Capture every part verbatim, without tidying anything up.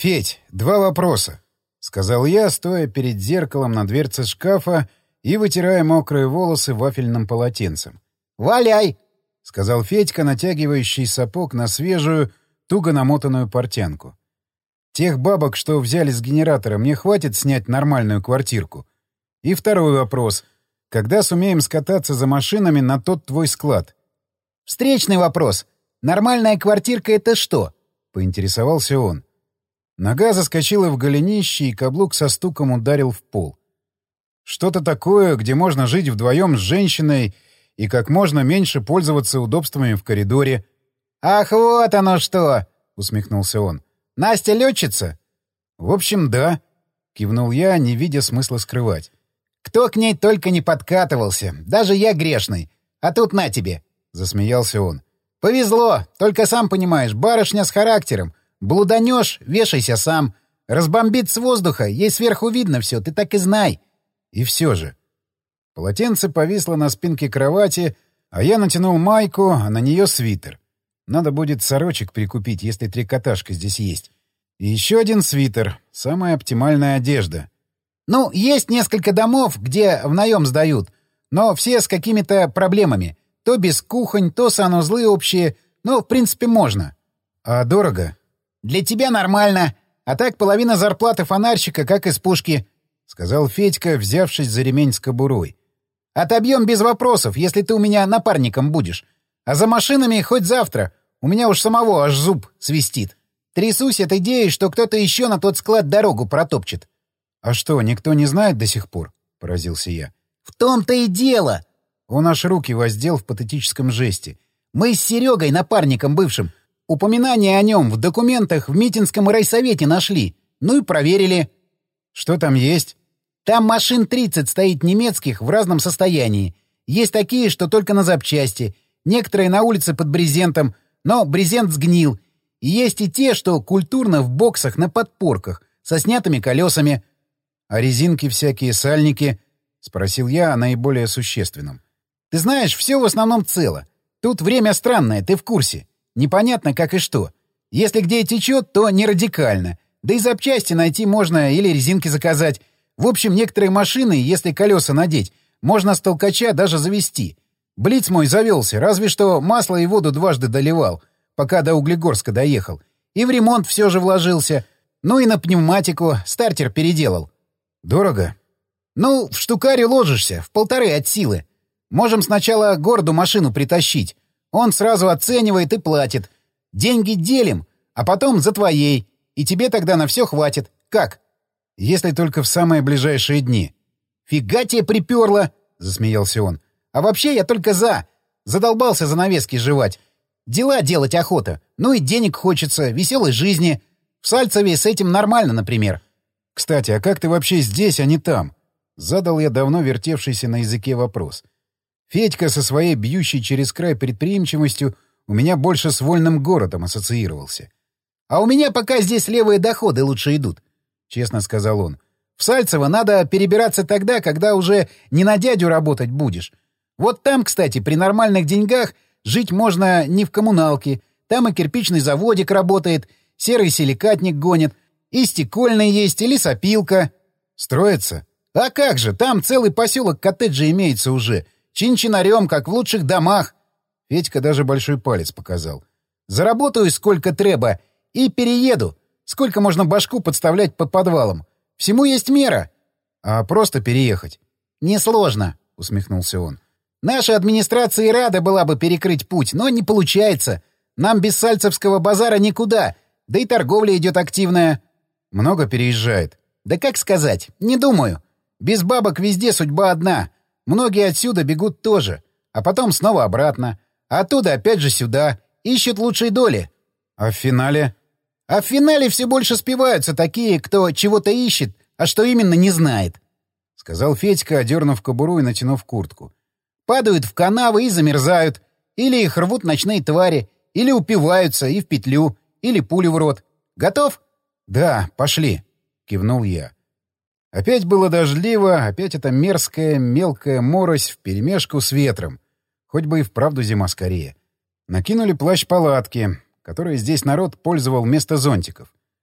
«Федь, два вопроса», — сказал я, стоя перед зеркалом на дверце шкафа и вытирая мокрые волосы вафельным полотенцем. «Валяй!» — сказал Федька, натягивающий сапог на свежую, туго намотанную портянку. «Тех бабок, что взяли с генератора, мне хватит снять нормальную квартирку? И второй вопрос. Когда сумеем скататься за машинами на тот твой склад?» «Встречный вопрос. Нормальная квартирка — это что?» — поинтересовался он. Нога заскочила в голенище, и каблук со стуком ударил в пол. «Что-то такое, где можно жить вдвоем с женщиной и как можно меньше пользоваться удобствами в коридоре». «Ах, вот оно что!» — усмехнулся он. «Настя летчица?» «В общем, да», — кивнул я, не видя смысла скрывать. «Кто к ней только не подкатывался, даже я грешный. А тут на тебе!» — засмеялся он. «Повезло, только сам понимаешь, барышня с характером. Блуданешь — вешайся сам. Разбомбит с воздуха, ей сверху видно все, ты так и знай». И все же. Полотенце повисло на спинке кровати, а я натянул майку, а на нее свитер. Надо будет сорочек прикупить, если трикотажка здесь есть. И еще один свитер. Самая оптимальная одежда. «Ну, есть несколько домов, где в наем сдают, но все с какими-то проблемами. То без кухонь, то санузлы общие, но в принципе можно». «А дорого?» «Для тебя нормально, а так половина зарплаты фонарщика, как из пушки», — сказал Федька, взявшись за ремень с кобурой. «Отобьем без вопросов, если ты у меня напарником будешь. А за машинами хоть завтра. У меня уж самого аж зуб свистит. Трясусь от идеи, что кто-то еще на тот склад дорогу протопчет». «А что, никто не знает до сих пор?» — поразился я. «В том-то и дело!» Он аж руки воздел в патетическом жесте. «Мы с Серегой, напарником бывшим, упоминание о нем в документах в Митинском райсовете нашли. Ну и проверили». «Что там есть?» «Там машин тридцать стоит немецких в разном состоянии. Есть такие, что только на запчасти. Некоторые на улице под брезентом, но брезент сгнил. И есть и те, что культурно в боксах на подпорках, со снятыми колесами». «А резинки всякие, сальники?» — спросил я о наиболее существенном. «Ты знаешь, все в основном цело. Тут время странное, ты в курсе. Непонятно как и что. Если где и течет, то не радикально. Да и запчасти найти можно или резинки заказать. В общем, некоторые машины, если колеса надеть, можно с толкача даже завести. Блиц мой завелся, разве что масло и воду дважды доливал, пока до Углегорска доехал. И в ремонт все же вложился. Ну и на пневматику стартер переделал». «Дорого?» «Ну, в штукарю ложишься, в полторы от силы. Можем сначала городу машину притащить. Он сразу оценивает и платит. Деньги делим, а потом за твоей. И тебе тогда на все хватит. Как?» «Если только в самые ближайшие дни». «Фига тебе приперло!» — засмеялся он. «А вообще я только за. Задолбался занавески жевать. Дела делать охота. Ну и денег хочется, веселой жизни. В Сальцеве с этим нормально, например». «Кстати, а как ты вообще здесь, а не там?» — задал я давно вертевшийся на языке вопрос. Федька со своей бьющей через край предприимчивостью у меня больше с вольным городом ассоциировался. «А у меня пока здесь левые доходы лучше идут», — честно сказал он. «В Сальцево надо перебираться тогда, когда уже не на дядю работать будешь. Вот там, кстати, при нормальных деньгах жить можно не в коммуналке. Там и кирпичный заводик работает, серый силикатник гонит, и стекольный есть, и лесопилка». «Строится?» «А как же, там целый поселок коттеджей имеется уже. Чин-чинарем, как в лучших домах». Федька даже большой палец показал. «Заработаю сколько треба и перееду. Сколько можно башку подставлять под подвалом? Всему есть мера». «А просто переехать?» «Несложно», — усмехнулся он. «Наша администрация и рада была бы перекрыть путь, но не получается. Нам без сальцевского базара никуда, да и торговля идет активная». «Много переезжает?» «Да как сказать, не думаю. Без бабок везде судьба одна. Многие отсюда бегут тоже, а потом снова обратно. А оттуда опять же сюда. Ищут лучшей доли». «А в финале?» «А в финале все больше спиваются такие, кто чего-то ищет, а что именно не знает», — сказал Федька, одернув кобуру и натянув куртку. «Падают в канавы и замерзают. Или их рвут ночные твари, или упиваются и в петлю, или пулю в рот. Готов?» «Да, пошли», — кивнул я. Опять было дождливо, опять эта мерзкая мелкая морось вперемешку с ветром. Хоть бы и вправду зима скорее. Накинули плащ-палатки, которые здесь народ пользовал вместо зонтиков.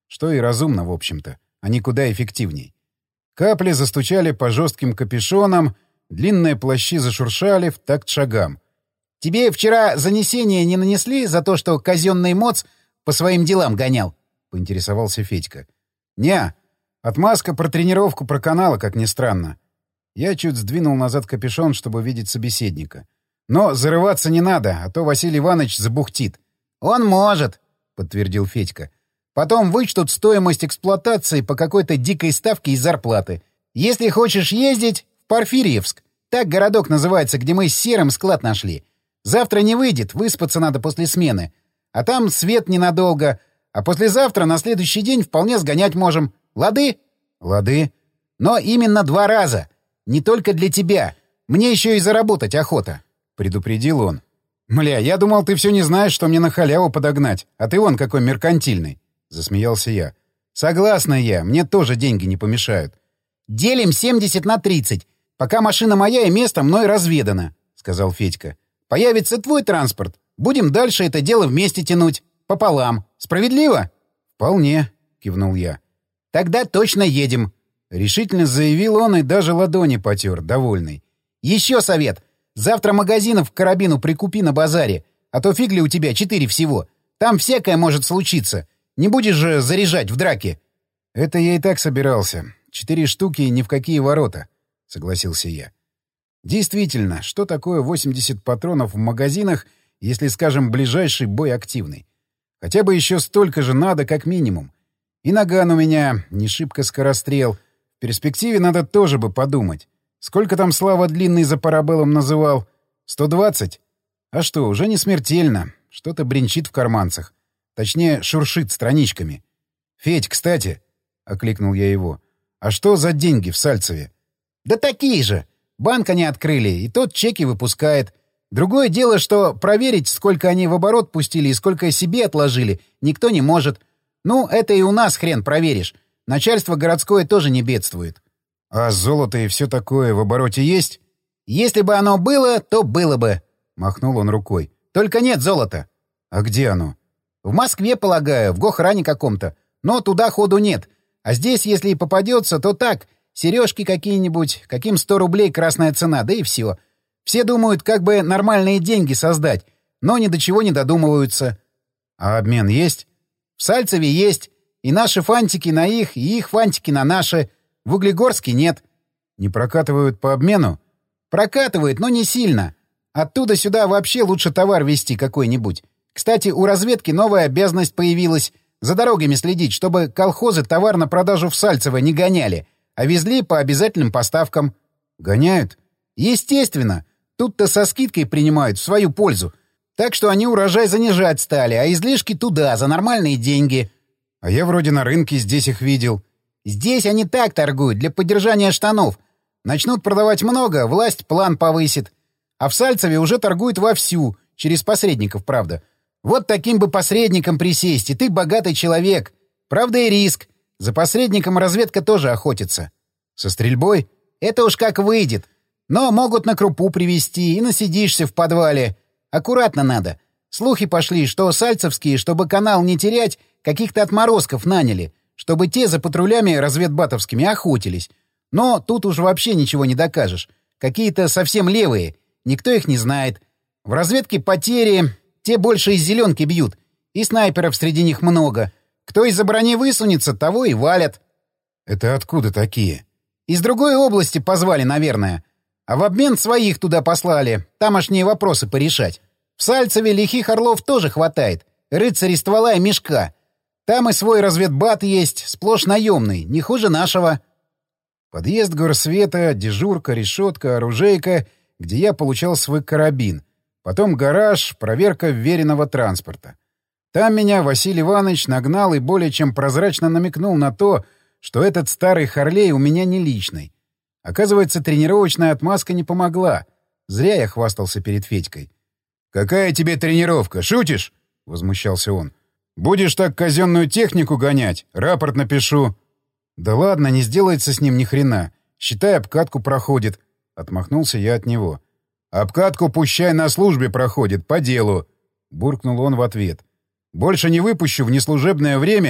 Что и разумно, в общем-то, а не куда эффективней. Капли застучали по жестким капюшонам, длинные плащи зашуршали в такт шагам. «Тебе вчера занесение не нанесли за то, что казенный моц по своим делам гонял?» — поинтересовался Федька. «Не, отмазка про тренировку проканала, как ни странно». Я чуть сдвинул назад капюшон, чтобы видеть собеседника. «Но зарываться не надо, а то Василий Иванович забухтит». «Он может», — подтвердил Федька. «Потом вычтут стоимость эксплуатации по какой-то дикой ставке из зарплаты. Если хочешь ездить, в Порфирьевск. Так городок называется, где мы с Серым склад нашли. Завтра не выйдет, выспаться надо после смены. А там свет ненадолго. А послезавтра на следующий день вполне сгонять можем. Лады?» «Лады». «Но именно два раза. Не только для тебя. Мне еще и заработать охота», — предупредил он. «Мля, я думал, ты все не знаешь, что мне на халяву подогнать, а ты вон какой меркантильный», — засмеялся я. «Согласна я, мне тоже деньги не помешают». «Делим семьдесят на тридцать. Пока машина моя и место мной разведано», — сказал Федька. «Появится твой транспорт. Будем дальше это дело вместе тянуть. Пополам. Справедливо?» «Вполне», — кивнул я. «Тогда точно едем», — решительно заявил он и даже ладони потер, довольный. «Еще совет. Завтра магазинов к карабину прикупи на базаре, а то фиг ли у тебя четыре всего. Там всякое может случиться. Не будешь же заряжать в драке». «Это я и так собирался. Четыре штуки ни в какие ворота», — согласился я. «Действительно, что такое восемьдесят патронов в магазинах, если, скажем, ближайший бой активный? Хотя бы еще столько же надо, как минимум. И наган у меня не шибко скорострел. В перспективе надо тоже бы подумать. Сколько там Слава Длинный за парабеллум называл? сто двадцать? А что, уже не смертельно. Что-то бренчит в карманцах. Точнее, шуршит страничками. «Федь, кстати», — окликнул я его, — «а что за деньги в Сальцеве?» «Да такие же. Банк они открыли, и тот чеки выпускает. Другое дело, что проверить, сколько они в оборот пустили и сколько себе отложили, никто не может. Ну, это и у нас хрен проверишь. Начальство городское тоже не бедствует». «А золото и все такое в обороте есть?» «Если бы оно было, то было бы», — махнул он рукой. «Только нет золота». «А где оно?» «В Москве, полагаю, в гохране каком-то. Но туда ходу нет. А здесь, если и попадется, то так, сережки какие-нибудь, каким сто рублей красная цена, да и все. Все думают, как бы нормальные деньги создать, но ни до чего не додумываются». «А обмен есть?» «В Сальцеве есть. И наши фантики на их, и их фантики на наши. В Углегорске нет». «Не прокатывают по обмену?» «Прокатывают, но не сильно. Оттуда сюда вообще лучше товар везти какой-нибудь. Кстати, у разведки новая обязанность появилась — за дорогами следить, чтобы колхозы товар на продажу в Сальцево не гоняли, а везли по обязательным поставкам». «Гоняют?» «Естественно. Тут-то со скидкой принимают в свою пользу. Так что они урожай занижать стали, а излишки туда, за нормальные деньги». «А я вроде на рынке здесь их видел». «Здесь они так торгуют, для поддержания штанов. Начнут продавать много, власть план повысит. А в Сальцеве уже торгуют вовсю, через посредников, правда. Вот таким бы посредником присесть, и ты богатый человек. Правда и риск. За посредником разведка тоже охотится». «Со стрельбой?» «Это уж как выйдет. Но могут на крупу привезти, и насидишься в подвале. Аккуратно надо. Слухи пошли, что сальцевские, чтобы канал не терять, каких-то отморозков наняли, чтобы те за патрулями разведбатовскими охотились. Но тут уж вообще ничего не докажешь. Какие-то совсем левые. Никто их не знает. В разведке потери, те больше из зеленки бьют. И снайперов среди них много. Кто из-за брони высунется, того и валят». «Это откуда такие?» «Из другой области позвали, наверное. А в обмен своих туда послали. Тамошние вопросы порешать. В Сальцеве лихих орлов тоже хватает. Рыцари ствола и мешка. Там и свой разведбат есть, сплошь наемный, не хуже нашего». Подъезд горсвета, дежурка, решетка, оружейка, где я получал свой карабин. Потом гараж, проверка вверенного транспорта. Там меня Василий Иванович нагнал и более чем прозрачно намекнул на то, что этот старый Харлей у меня не личный. Оказывается, тренировочная отмазка не помогла. Зря я хвастался перед Федькой. «Какая тебе тренировка? Шутишь?» — возмущался он. «Будешь так казенную технику гонять? Рапорт напишу». «Да ладно, не сделается с ним ни хрена. Считай, обкатку проходит». Отмахнулся я от него. «Обкатку пущай на службе проходит, по делу», — буркнул он в ответ. «Больше не выпущу в неслужебное время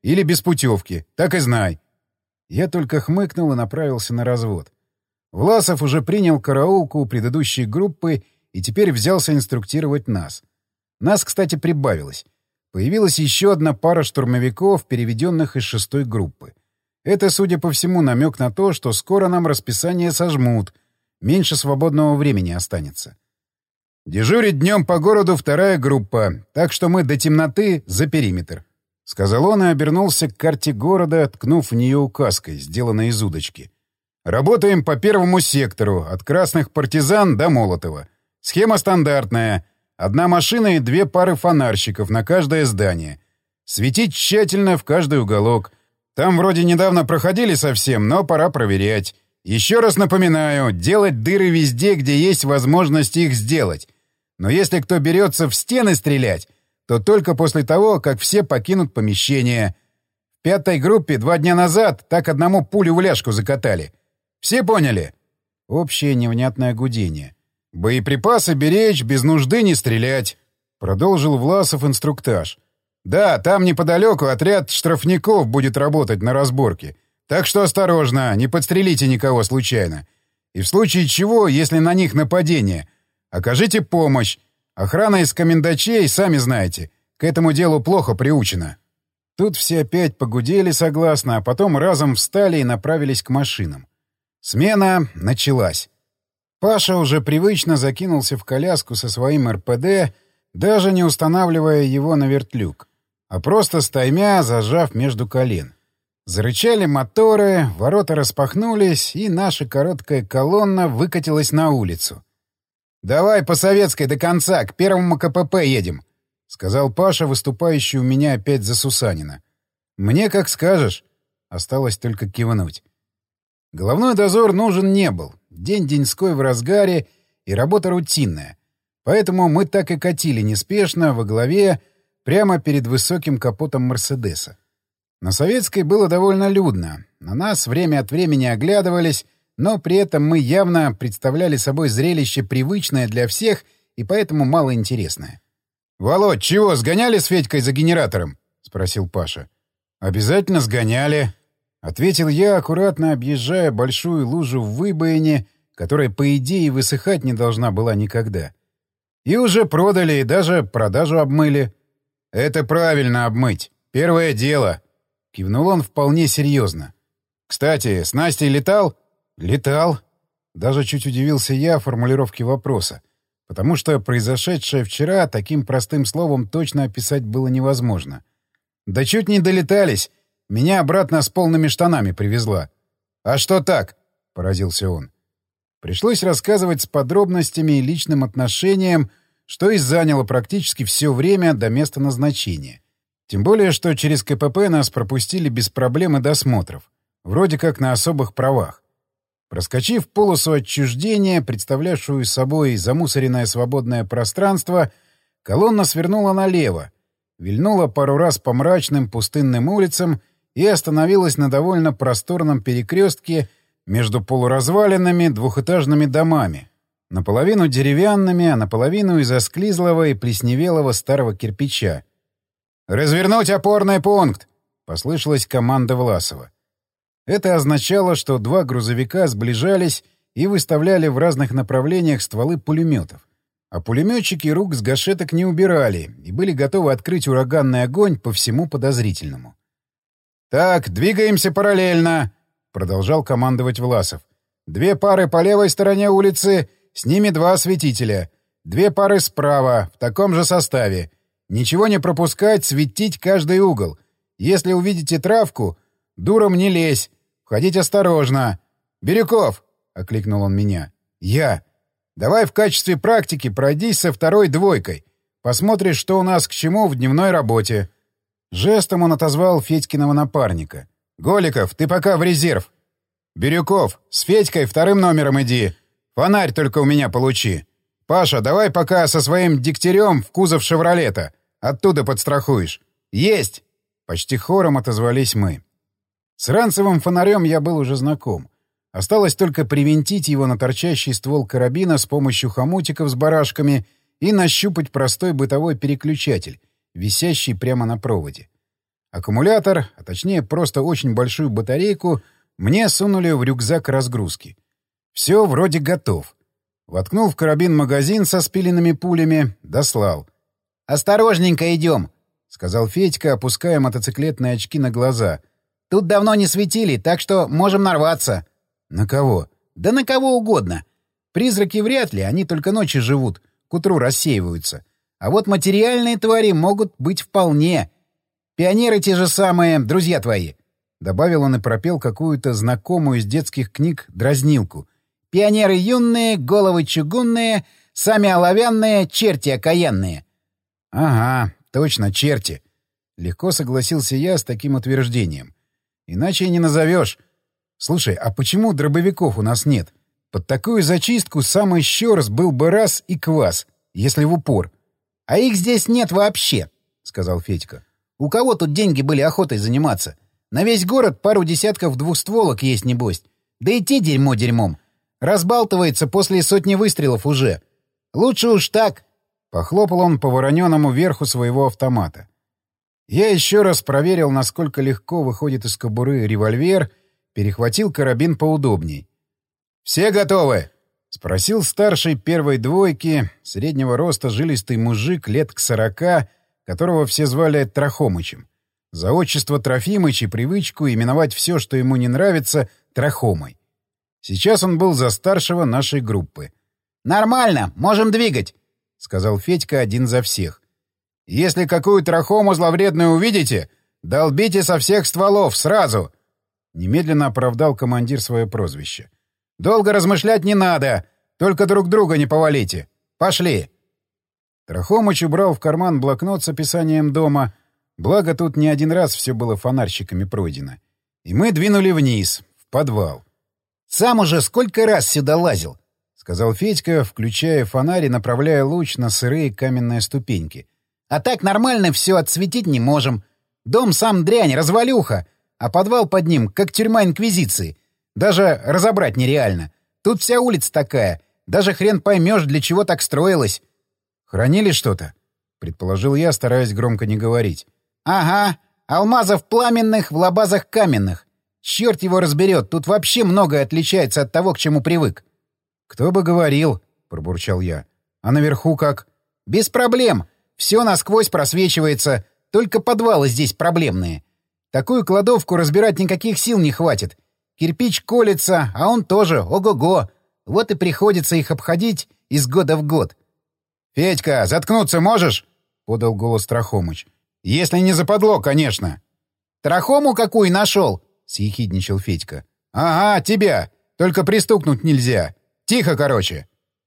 Или без путевки. Так и знай. Я только хмыкнул и направился на развод. Власов уже принял караулку у предыдущей группы и теперь взялся инструктировать нас. Нас, кстати, прибавилось. Появилась еще одна пара штурмовиков, переведенных из шестой группы. Это, судя по всему, намек на то, что скоро нам расписание сожмут, меньше свободного времени останется. «Дежурит днем по городу вторая группа, так что мы до темноты за периметр», — сказал он и обернулся к карте города, ткнув в нее указкой, сделанной из удочки. «Работаем по первому сектору, от красных партизан до Молотова. Схема стандартная. Одна машина и две пары фонарщиков на каждое здание. Светить тщательно в каждый уголок. Там вроде недавно проходили совсем, но пора проверять. Еще раз напоминаю, делать дыры везде, где есть возможность их сделать. Но если кто берется в стены стрелять, то только после того, как все покинут помещение. В пятой группе два дня назад так одному пулю в ляжку закатали. Все поняли?» Общее невнятное гудение. «Боеприпасы беречь, без нужды не стрелять», — продолжил Власов инструктаж. «Да, там неподалеку отряд штрафников будет работать на разборке. Так что осторожно, не подстрелите никого случайно. И в случае чего, если на них нападение, окажите помощь. Охрана из комендачей, сами знаете, к этому делу плохо приучена». Тут все опять погудели согласно, а потом разом встали и направились к машинам. Смена началась. Паша уже привычно закинулся в коляску со своим РПД, даже не устанавливая его на вертлюг, а просто стаймя, зажав между колен. Зарычали моторы, ворота распахнулись, и наша короткая колонна выкатилась на улицу. «Давай по советской до конца, к первому КПП едем», — сказал Паша, выступающий у меня опять за Сусанина. «Мне как скажешь». Осталось только кивнуть. Головной дозор нужен не был. День-деньской в разгаре и работа рутинная. Поэтому мы так и катили неспешно, во главе, прямо перед высоким капотом «Мерседеса». На Советской было довольно людно. На нас время от времени оглядывались, но при этом мы явно представляли собой зрелище привычное для всех и поэтому малоинтересное. «Володь, чего, сгоняли с Федькой за генератором?» — спросил Паша. «Обязательно сгоняли», — ответил я, аккуратно объезжая большую лужу в выбоине, которая, по идее, высыхать не должна была никогда. «И уже продали, и даже продажу обмыли». «Это правильно обмыть. Первое дело», — кивнул он вполне серьезно. «Кстати, с Настей летал?» «Летал». Даже чуть удивился я формулировке вопроса, потому что произошедшее вчера таким простым словом точно описать было невозможно. «Да чуть не долетались. Меня обратно с полными штанами привезла». «А что так?» — поразился он. Пришлось рассказывать с подробностями и личным отношением, что и заняло практически все время до места назначения. Тем более, что через КПП нас пропустили без проблем и досмотров. Вроде как на особых правах. Проскочив полосу отчуждения, представлявшую собой замусоренное свободное пространство, колонна свернула налево, вильнула пару раз по мрачным пустынным улицам и остановилась на довольно просторном перекрестке между полуразваленными двухэтажными домами, наполовину деревянными, а наполовину из осклизлого и плесневелого старого кирпича. «Развернуть опорный пункт!» — послышалась команда Власова. Это означало, что два грузовика сближались и выставляли в разных направлениях стволы пулеметов. А пулеметчики рук с гашеток не убирали и были готовы открыть ураганный огонь по всему подозрительному. «Так, двигаемся параллельно!» — продолжал командовать Власов. «Две пары по левой стороне улицы, с ними два осветителя. Две пары справа, в таком же составе. Ничего не пропускать, светить каждый угол. Если увидите травку, дуром не лезь. Входить осторожно. Бирюков!» — окликнул он меня. «Я. Давай в качестве практики пройдись со второй двойкой. Посмотришь, что у нас к чему в дневной работе». Жестом он отозвал Федькиного напарника. «Голиков, ты пока в резерв. Бирюков, с Федькой вторым номером иди. Фонарь только у меня получи. Паша, давай пока со своим дегтярем в кузов «Шевролета». Оттуда подстрахуешь. Есть!» Почти хором отозвались мы. С ранцевым фонарем я был уже знаком. Осталось только привинтить его на торчащий ствол карабина с помощью хомутиков с барашками и нащупать простой бытовой переключатель, висящий прямо на проводе. Аккумулятор, а точнее просто очень большую батарейку, мне сунули в рюкзак разгрузки. Все вроде готов. Воткнул в карабин магазин со спиленными пулями, дослал. «Осторожненько идем», — сказал Федька, опуская мотоциклетные очки на глаза. «Тут давно не светили, так что можем нарваться». «На кого?» «Да на кого угодно. Призраки вряд ли, они только ночью живут, к утру рассеиваются. А вот материальные твари могут быть вполне. Пионеры те же самые, друзья твои». Добавил он и пропел какую-то знакомую из детских книг дразнилку. «Пионеры юные, головы чугунные, сами оловянные, черти окаянные». «Ага, точно, черти». Легко согласился я с таким утверждением. «Иначе и не назовешь. Слушай, а почему дробовиков у нас нет? Под такую зачистку самый щёрс был бы раз и квас, если в упор». «А их здесь нет вообще», — сказал Федька. «У кого тут деньги были охотой заниматься? На весь город пару десятков двухстволок есть, небось. Да и те дерьмо дерьмом. Разбалтывается после сотни выстрелов уже. Лучше уж так». Похлопал он по вороненому верху своего автомата. Я еще раз проверил, насколько легко выходит из кобуры револьвер, перехватил карабин поудобней. «Все готовы?» — спросил старший первой двойки, среднего роста жилистый мужик лет к сорока, которого все звали Трахомычем. За отчество Трофимыч и привычку именовать все, что ему не нравится, Трахомой. Сейчас он был за старшего нашей группы. «Нормально, можем двигать», — сказал Федька один за всех. «Если какую Трахому зловредную увидите, долбите со всех стволов сразу!» Немедленно оправдал командир свое прозвище. «Долго размышлять не надо, только друг друга не повалите. Пошли!» Трахомыч убрал в карман блокнот с описанием дома, благо тут не один раз все было фонарщиками пройдено. И мы двинули вниз, в подвал. «Сам уже сколько раз сюда лазил», — сказал Федька, включая фонарь и направляя луч на сырые каменные ступеньки. «А так нормально все отсветить не можем. Дом сам дрянь, развалюха, а подвал под ним, как тюрьма Инквизиции. Даже разобрать нереально. Тут вся улица такая, даже хрен поймешь, для чего так строилось». «Хранили что-то?» — предположил я, стараясь громко не говорить. «Ага, алмазов пламенных в лабазах каменных. Черт его разберет, тут вообще многое отличается от того, к чему привык». «Кто бы говорил», — пробурчал я. «А наверху как?» «Без проблем. Все насквозь просвечивается, только подвалы здесь проблемные. Такую кладовку разбирать никаких сил не хватит. Кирпич колется, а он тоже, ого-го. Вот и приходится их обходить из года в год». «Федька, заткнуться можешь?» — подал голос Трахомыч. «Если не западло, конечно». «Трахому какую нашел?» — съехидничал Федька. «Ага, тебя. Только пристукнуть нельзя. Тихо, короче».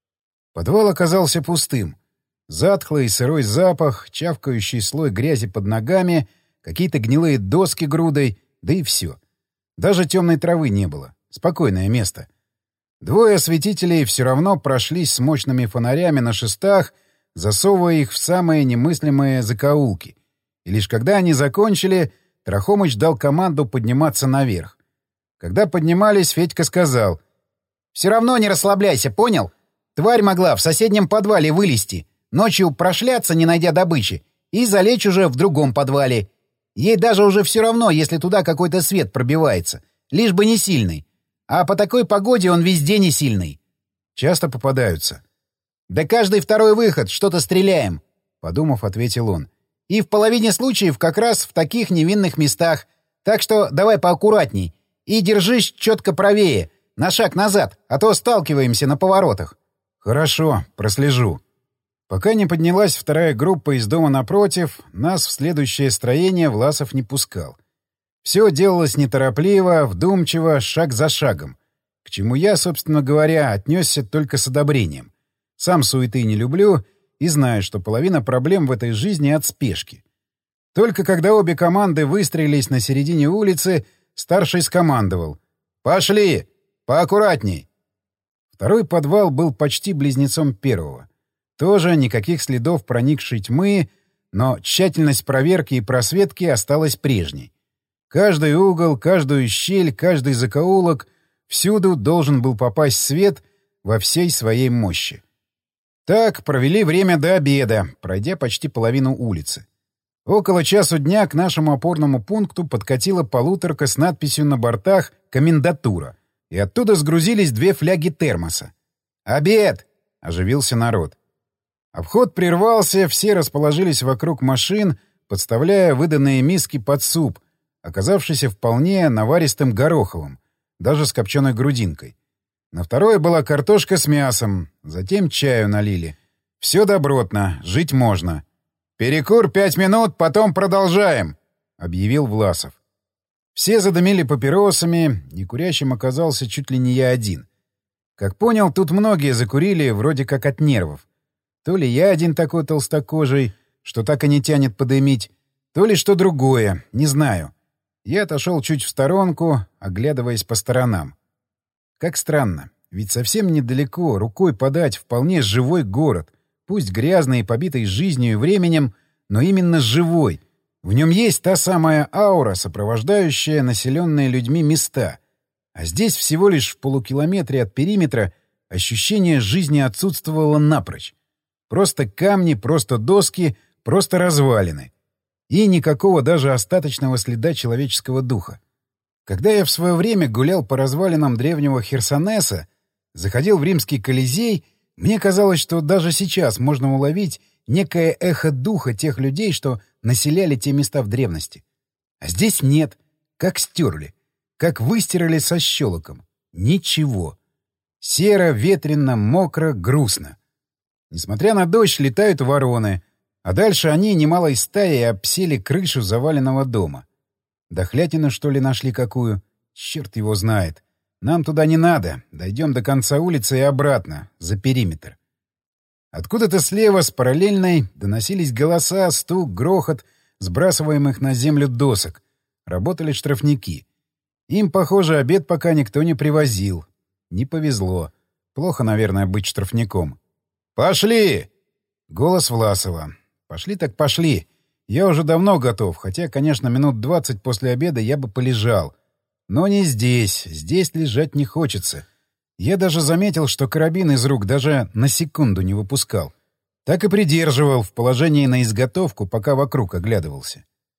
Подвал оказался пустым. Затхлый сырой запах, чавкающий слой грязи под ногами, какие-то гнилые доски грудой, да и все. Даже темной травы не было. Спокойное место. Двое осветителей все равно прошлись с мощными фонарями на шестах, засовывая их в самые немыслимые закоулки. И лишь когда они закончили, Трахомыч дал команду подниматься наверх. Когда поднимались, Федька сказал: «Все равно не расслабляйся, понял? Тварь могла в соседнем подвале вылезти, ночью прошляться, не найдя добычи, и залечь уже в другом подвале. Ей даже уже все равно, если туда какой-то свет пробивается, лишь бы не сильный. А по такой погоде он везде не сильный». «Часто попадаются?» «Да каждый второй выход что-то стреляем», — подумав, ответил он. «И в половине случаев как раз в таких невинных местах. Так что давай поаккуратней. И держись четко правее, на шаг назад, а то сталкиваемся на поворотах». «Хорошо, прослежу». Пока не поднялась вторая группа из дома напротив, нас в следующее строение Власов не пускал. Все делалось неторопливо, вдумчиво, шаг за шагом. К чему я, собственно говоря, отнесся только с одобрением. Сам суеты не люблю и знаю, что половина проблем в этой жизни от спешки. Только когда обе команды выстроились на середине улицы, старший скомандовал: «Пошли! Поаккуратней!» Второй подвал был почти близнецом первого. Тоже никаких следов проникшей тьмы, но тщательность проверки и просветки осталась прежней. Каждый угол, каждую щель, каждый закоулок — всюду должен был попасть свет во всей своей мощи. Так провели время до обеда, пройдя почти половину улицы. Около часу дня к нашему опорному пункту подкатила полуторка с надписью на бортах «Комендатура», и оттуда сгрузились две фляги термоса. «Обед!» — оживился народ. Обход прервался, все расположились вокруг машин, подставляя выданные миски под суп, оказавшийся вполне наваристым гороховым, даже с копченой грудинкой. На второе была картошка с мясом, затем чаю налили. Все добротно, жить можно. «Перекур пять минут, потом продолжаем», — объявил Власов. Все задымили папиросами, некурящим оказался чуть ли не я один. Как понял, тут многие закурили вроде как от нервов. То ли я один такой толстокожий, что так и не тянет подымить, то ли что другое, не знаю. Я отошел чуть в сторонку, оглядываясь по сторонам. Как странно, ведь совсем недалеко, рукой подать, вполне живой город, пусть грязный и побитый жизнью и временем, но именно живой. В нем есть та самая аура, сопровождающая населенные людьми места. А здесь всего лишь в полукилометре от периметра ощущение жизни отсутствовало напрочь. Просто камни, просто доски, просто развалины. И никакого даже остаточного следа человеческого духа. Когда я в свое время гулял по развалинам древнего Херсонеса, заходил в римский Колизей, мне казалось, что даже сейчас можно уловить некое эхо духа тех людей, что населяли те места в древности. А здесь нет. Как стерли. Как выстирали со щелоком. Ничего. Серо, ветрено, мокро, грустно. Несмотря на дождь, летают вороны, а дальше они немалой стаей обсели крышу заваленного дома. Дохлятину, что ли, нашли какую? Черт его знает. Нам туда не надо. Дойдем до конца улицы и обратно, за периметр. Откуда-то слева с параллельной доносились голоса, стук, грохот сбрасываемых на землю досок. Работали штрафники. Им, похоже, обед пока никто не привозил. Не повезло. Плохо, наверное, быть штрафником. «Пошли!» Голос Власова. «Пошли так пошли. Я уже давно готов, хотя, конечно, минут двадцать после обеда я бы полежал. Но не здесь. Здесь лежать не хочется. Я даже заметил, что карабин из рук даже на секунду не выпускал. Так и придерживал в положении на изготовку, пока вокруг оглядывался.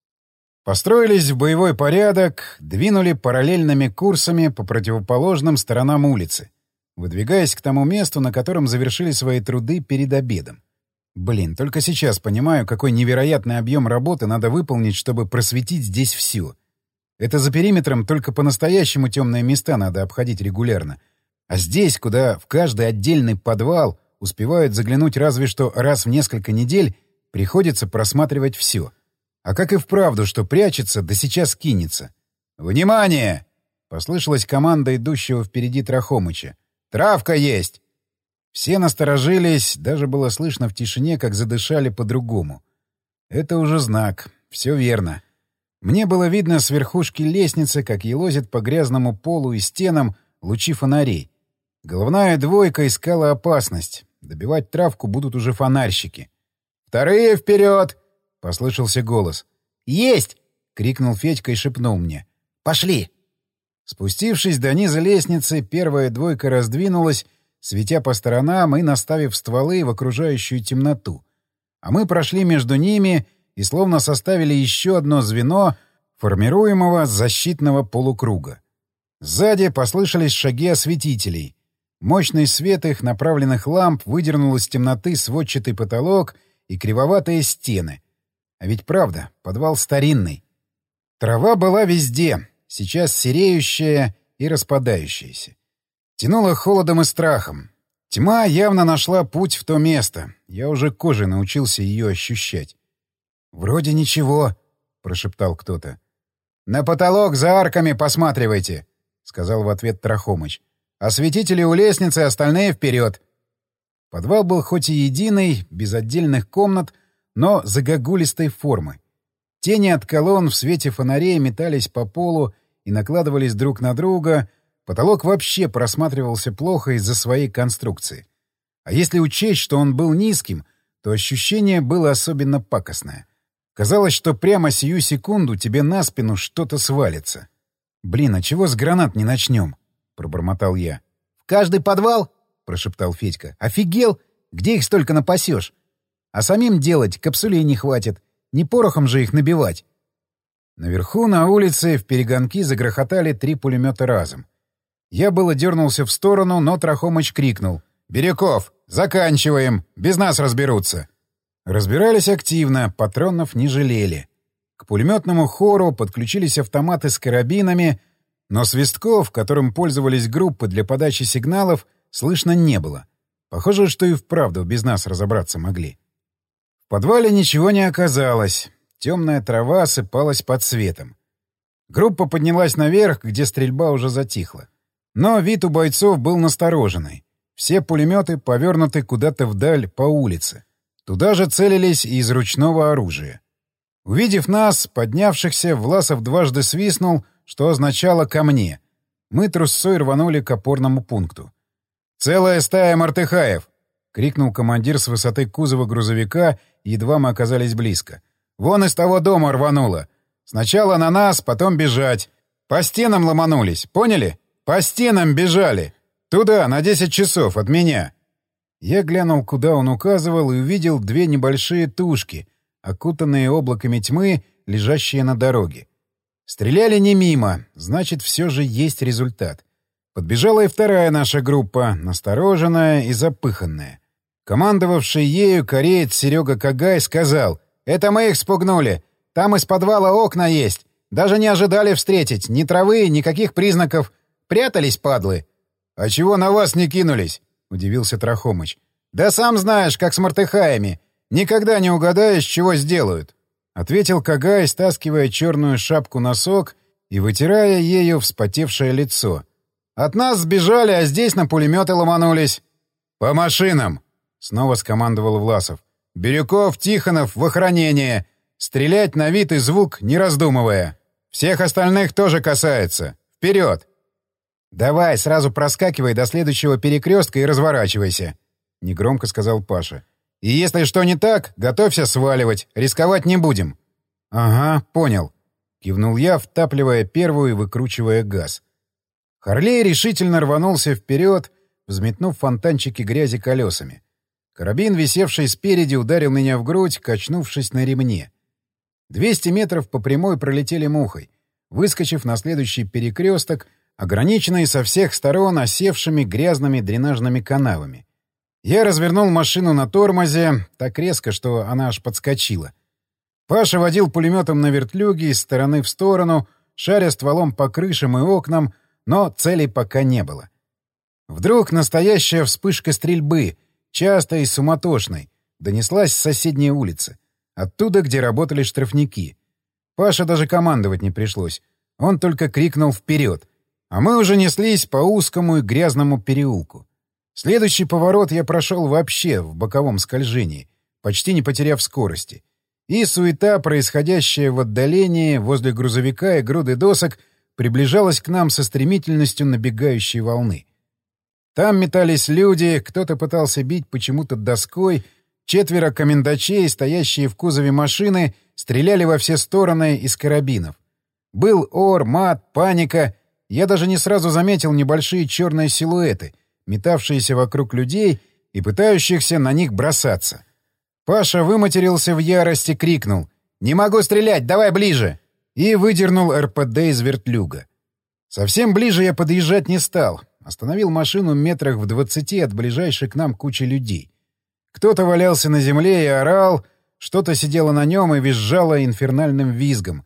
Построились в боевой порядок, двинули параллельными курсами по противоположным сторонам улицы, выдвигаясь к тому месту, на котором завершили свои труды перед обедом. Блин, только сейчас понимаю, какой невероятный объем работы надо выполнить, чтобы просветить здесь все. Это за периметром только по-настоящему темные места надо обходить регулярно. А здесь, куда в каждый отдельный подвал успевают заглянуть разве что раз в несколько недель, приходится просматривать все. А как и вправду, что прячется, да сейчас кинется. «Внимание!» — послышалась команда идущего впереди Трахомыча. «Травка есть!» Все насторожились, даже было слышно в тишине, как задышали по-другому. Это уже знак. Все верно. Мне было видно с верхушки лестницы, как елозит по грязному полу и стенам лучи фонарей. Головная двойка искала опасность. Добивать травку будут уже фонарщики. «Вторые вперед!» — послышался голос. «Есть!» — крикнул Федька и шепнул мне. «Пошли!» Спустившись до низа лестницы, первая двойка раздвинулась, светя по сторонам и наставив стволы в окружающую темноту. А мы прошли между ними и словно составили еще одно звено формируемого защитного полукруга. Сзади послышались шаги осветителей. Мощный свет их направленных ламп выдернул из темноты сводчатый потолок и кривоватые стены. А ведь правда, подвал старинный. Трава была везде, сейчас сереющая и распадающаяся. Тянуло холодом и страхом. Тьма явно нашла путь в то место. Я уже кожей научился ее ощущать. «Вроде ничего», — прошептал кто-то. «На потолок за арками посматривайте», — сказал в ответ Трахомыч. «Осветители у лестницы, остальные вперед». Подвал был хоть и единый, без отдельных комнат, но загогулистой формы. Тени от колонн в свете фонарей метались по полу и накладывались друг на друга. Потолок вообще просматривался плохо из-за своей конструкции. А если учесть, что он был низким, то ощущение было особенно пакостное. Казалось, что прямо сию секунду тебе на спину что-то свалится. «Блин, а чего с гранат не начнем?» — пробормотал я. «В каждый подвал?» — прошептал Федька. «Офигел? Где их столько напасешь? А самим делать капсулей не хватит. Не порохом же их набивать. Наверху на улице в перегонки загрохотали три пулемета разом. Я было дернулся в сторону, но Трахомыч крикнул: «Бирюков, заканчиваем! Без нас разберутся!» Разбирались активно, патронов не жалели. К пулеметному хору подключились автоматы с карабинами, но свистков, которым пользовались группы для подачи сигналов, слышно не было. Похоже, что и вправду без нас разобраться могли. В подвале ничего не оказалось. Темная трава осыпалась под светом. Группа поднялась наверх, где стрельба уже затихла. Но вид у бойцов был настороженный. Все пулеметы повернуты куда-то вдаль по улице. Туда же целились и из ручного оружия. Увидев нас, поднявшихся, Власов дважды свистнул, что означало «ко мне». Мы трусцой рванули к опорному пункту. «Целая стая мартыхаев!» — крикнул командир с высоты кузова грузовика, едва мы оказались близко. «Вон из того дома рвануло. Сначала на нас, потом бежать. По стенам ломанулись, поняли? По стенам бежали. Туда, на десять часов, от меня». Я глянул, куда он указывал, и увидел две небольшие тушки, окутанные облаками тьмы, лежащие на дороге. Стреляли не мимо, значит, все же есть результат. Подбежала и вторая наша группа, настороженная и запыханная. Командовавший ею кореец Серега Кагай сказал: «Это мы их спугнули. Там из подвала окна есть. Даже не ожидали встретить. Ни травы, никаких признаков. Прятались, падлы». «А чего на вас не кинулись?» — удивился Трахомыч. «Да сам знаешь, как с мартыхаями. Никогда не угадаешь, чего сделают», — ответил Кагай, стаскивая черную шапку-носок и вытирая ею вспотевшее лицо. «От нас сбежали, а здесь на пулеметы ломанулись». «По машинам!» — снова скомандовал Власов. «Бирюков, Тихонов в охранение. Стрелять на вид и звук, не раздумывая. Всех остальных тоже касается. Вперед!» «Давай, сразу проскакивай до следующего перекрестка и разворачивайся», — негромко сказал Паша. «И если что не так, готовься сваливать. Рисковать не будем». «Ага, понял», — кивнул я, втапливая первую и выкручивая газ. Харлей решительно рванулся вперед, взметнув фонтанчики грязи колесами. Карабин, висевший спереди, ударил меня в грудь, качнувшись на ремне. Двести метров по прямой пролетели мухой, выскочив на следующий перекресток, ограниченный со всех сторон осевшими грязными дренажными канавами. Я развернул машину на тормозе так резко, что она аж подскочила. Паша водил пулеметом на вертлюге из стороны в сторону, шаря стволом по крышам и окнам, но целей пока не было. Вдруг настоящая вспышка стрельбы, частой и суматошной, донеслась с соседней улицы, оттуда, где работали штрафники. Паше даже командовать не пришлось. Он только крикнул «Вперед!», а мы уже неслись по узкому и грязному переулку. Следующий поворот я прошел вообще в боковом скольжении, почти не потеряв скорости. И суета, происходящая в отдалении возле грузовика и груды досок, приближалась к нам со стремительностью набегающей волны. Там метались люди, кто-то пытался бить почему-то доской, четверо комендачей, стоящие в кузове машины, стреляли во все стороны из карабинов. Был ор, мат, паника. Я даже не сразу заметил небольшие черные силуэты, метавшиеся вокруг людей и пытающихся на них бросаться. Паша выматерился в ярости, крикнул: «Не могу стрелять, давай ближе!» и выдернул эр пэ дэ из вертлюга. Совсем ближе я подъезжать не стал. Остановил машину метрах в двадцати от ближайшей к нам кучи людей. Кто-то валялся на земле и орал, что-то сидело на нем и визжало инфернальным визгом.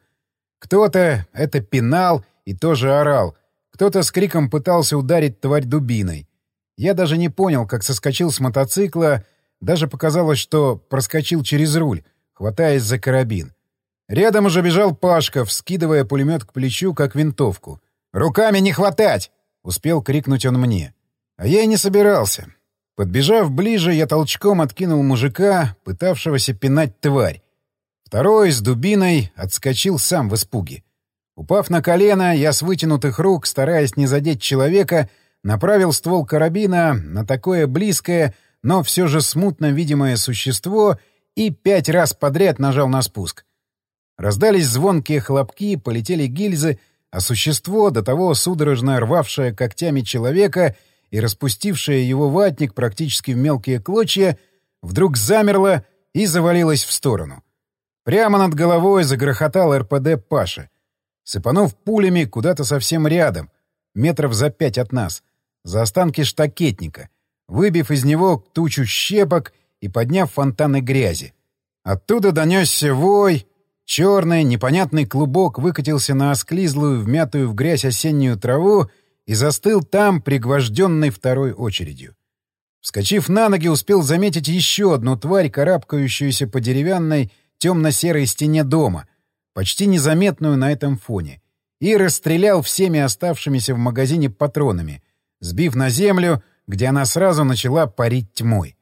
Кто-то это пинал и тоже орал. Кто-то с криком пытался ударить тварь дубиной. Я даже не понял, как соскочил с мотоцикла, даже показалось, что проскочил через руль, хватаясь за карабин. Рядом уже бежал Пашка, вскидывая пулемет к плечу, как винтовку. «Руками не хватать!» — успел крикнуть он мне. А я и не собирался. Подбежав ближе, я толчком откинул мужика, пытавшегося пинать тварь. Второй с дубиной отскочил сам в испуге. Упав на колено, я с вытянутых рук, стараясь не задеть человека, направил ствол карабина на такое близкое, но все же смутно видимое существо и пять раз подряд нажал на спуск. Раздались звонкие хлопки, полетели гильзы, а существо, до того судорожно рвавшее когтями человека и распустившее его ватник практически в мелкие клочья, вдруг замерло и завалилось в сторону. Прямо над головой загрохотал эр пэ дэ Паши, сыпанув пулями куда-то совсем рядом, метров за пять от нас, за останки штакетника, выбив из него тучу щепок и подняв фонтаны грязи. Оттуда донесся вой, черный непонятный клубок выкатился на осклизлую, вмятую в грязь осеннюю траву и застыл там, пригвожденный второй очередью. Вскочив на ноги, успел заметить еще одну тварь, карабкающуюся по деревянной темно-серой стене дома, почти незаметную на этом фоне, и расстрелял всеми оставшимися в магазине патронами, сбив на землю, где она сразу начала парить тьмой.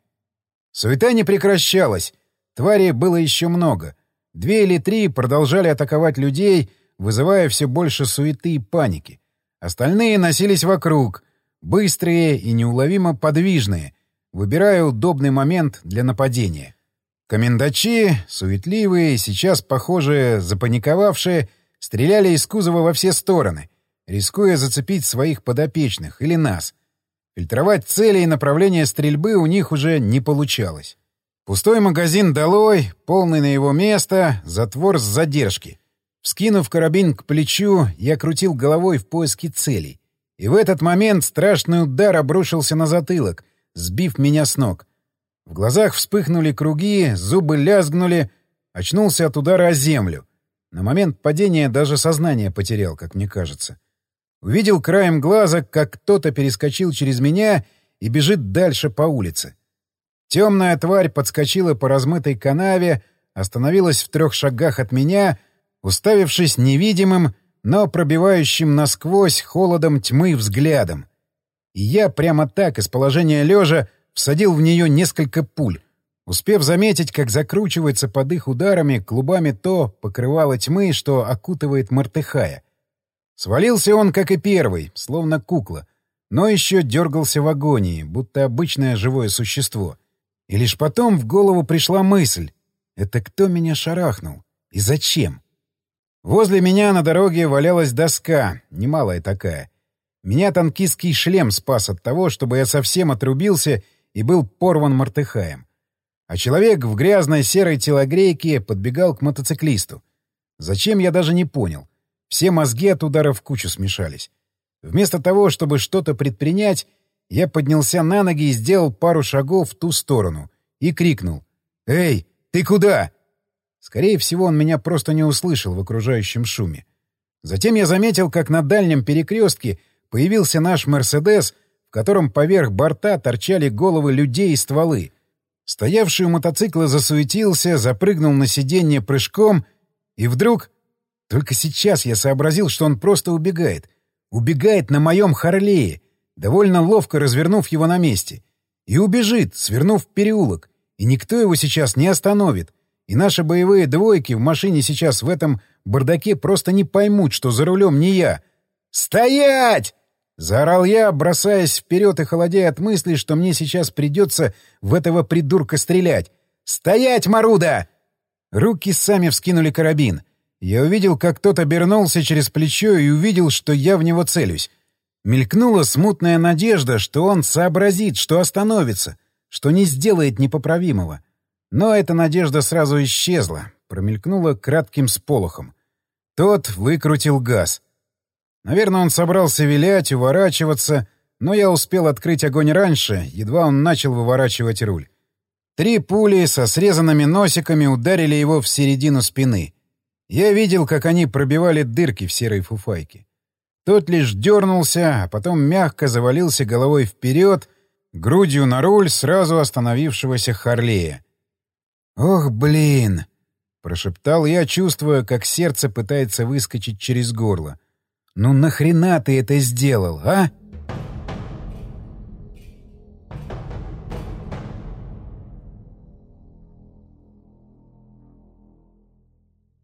Суета не прекращалась, тварей было еще много. Две или три продолжали атаковать людей, вызывая все больше суеты и паники. Остальные носились вокруг, быстрые и неуловимо подвижные, выбирая удобный момент для нападения. Комендачи, суетливые, сейчас, похоже, запаниковавшие, стреляли из кузова во все стороны, рискуя зацепить своих подопечных или нас. Фильтровать цели и направления стрельбы у них уже не получалось. Пустой магазин долой, полный на его место, затвор с задержки. Вскинув карабин к плечу, я крутил головой в поиске целей. И в этот момент страшный удар обрушился на затылок, сбив меня с ног. В глазах вспыхнули круги, зубы лязгнули, очнулся от удара о землю. На момент падения даже сознание потерял, как мне кажется. Увидел краем глаза, как кто-то перескочил через меня и бежит дальше по улице. Темная тварь подскочила по размытой канаве, остановилась в трех шагах от меня, уставившись невидимым, но пробивающим насквозь холодом тьмы взглядом. И я прямо так, из положения лежа, всадил в нее несколько пуль, успев заметить, как закручивается под их ударами клубами то покрывало тьмы, что окутывает Мартыхая. Свалился он, как и первый, словно кукла, но еще дергался в агонии, будто обычное живое существо. И лишь потом в голову пришла мысль: это кто меня шарахнул? И зачем? Возле меня на дороге валялась доска, немалая такая. Меня танкистский шлем спас от того, чтобы я совсем отрубился и был порван Мартыхаем. А человек в грязной серой телогрейке подбегал к мотоциклисту. Зачем, я даже не понял. Все мозги от удара в кучу смешались. Вместо того, чтобы что-то предпринять, я поднялся на ноги и сделал пару шагов в ту сторону. И крикнул: «Эй, ты куда?» Скорее всего, он меня просто не услышал в окружающем шуме. Затем я заметил, как на дальнем перекрестке появился наш «Мерседес», в котором поверх борта торчали головы людей и стволы. Стоявший у мотоцикла засуетился, запрыгнул на сиденье прыжком, и вдруг... Только сейчас я сообразил, что он просто убегает. Убегает на моем Харлее, довольно ловко развернув его на месте. И убежит, свернув в переулок. И никто его сейчас не остановит. И наши боевые двойки в машине сейчас в этом бардаке просто не поймут, что за рулем не я. «Стоять!» — заорал я, бросаясь вперед и холодея от мысли, что мне сейчас придется в этого придурка стрелять. «Стоять, Маруда!» Руки сами вскинули карабин. Я увидел, как кто-то обернулся через плечо и увидел, что я в него целюсь. Мелькнула смутная надежда, что он сообразит, что остановится, что не сделает непоправимого. Но эта надежда сразу исчезла, промелькнула кратким сполохом. Тот выкрутил газ. Наверное, он собрался вилять, уворачиваться, но я успел открыть огонь раньше, едва он начал выворачивать руль. Три пули со срезанными носиками ударили его в середину спины. Я видел, как они пробивали дырки в серой фуфайке. Тот лишь дернулся, а потом мягко завалился головой вперед, грудью на руль сразу остановившегося Харлея. «Ох, блин!» — прошептал я, чувствуя, как сердце пытается выскочить через горло. «Ну нахрена ты это сделал, а?»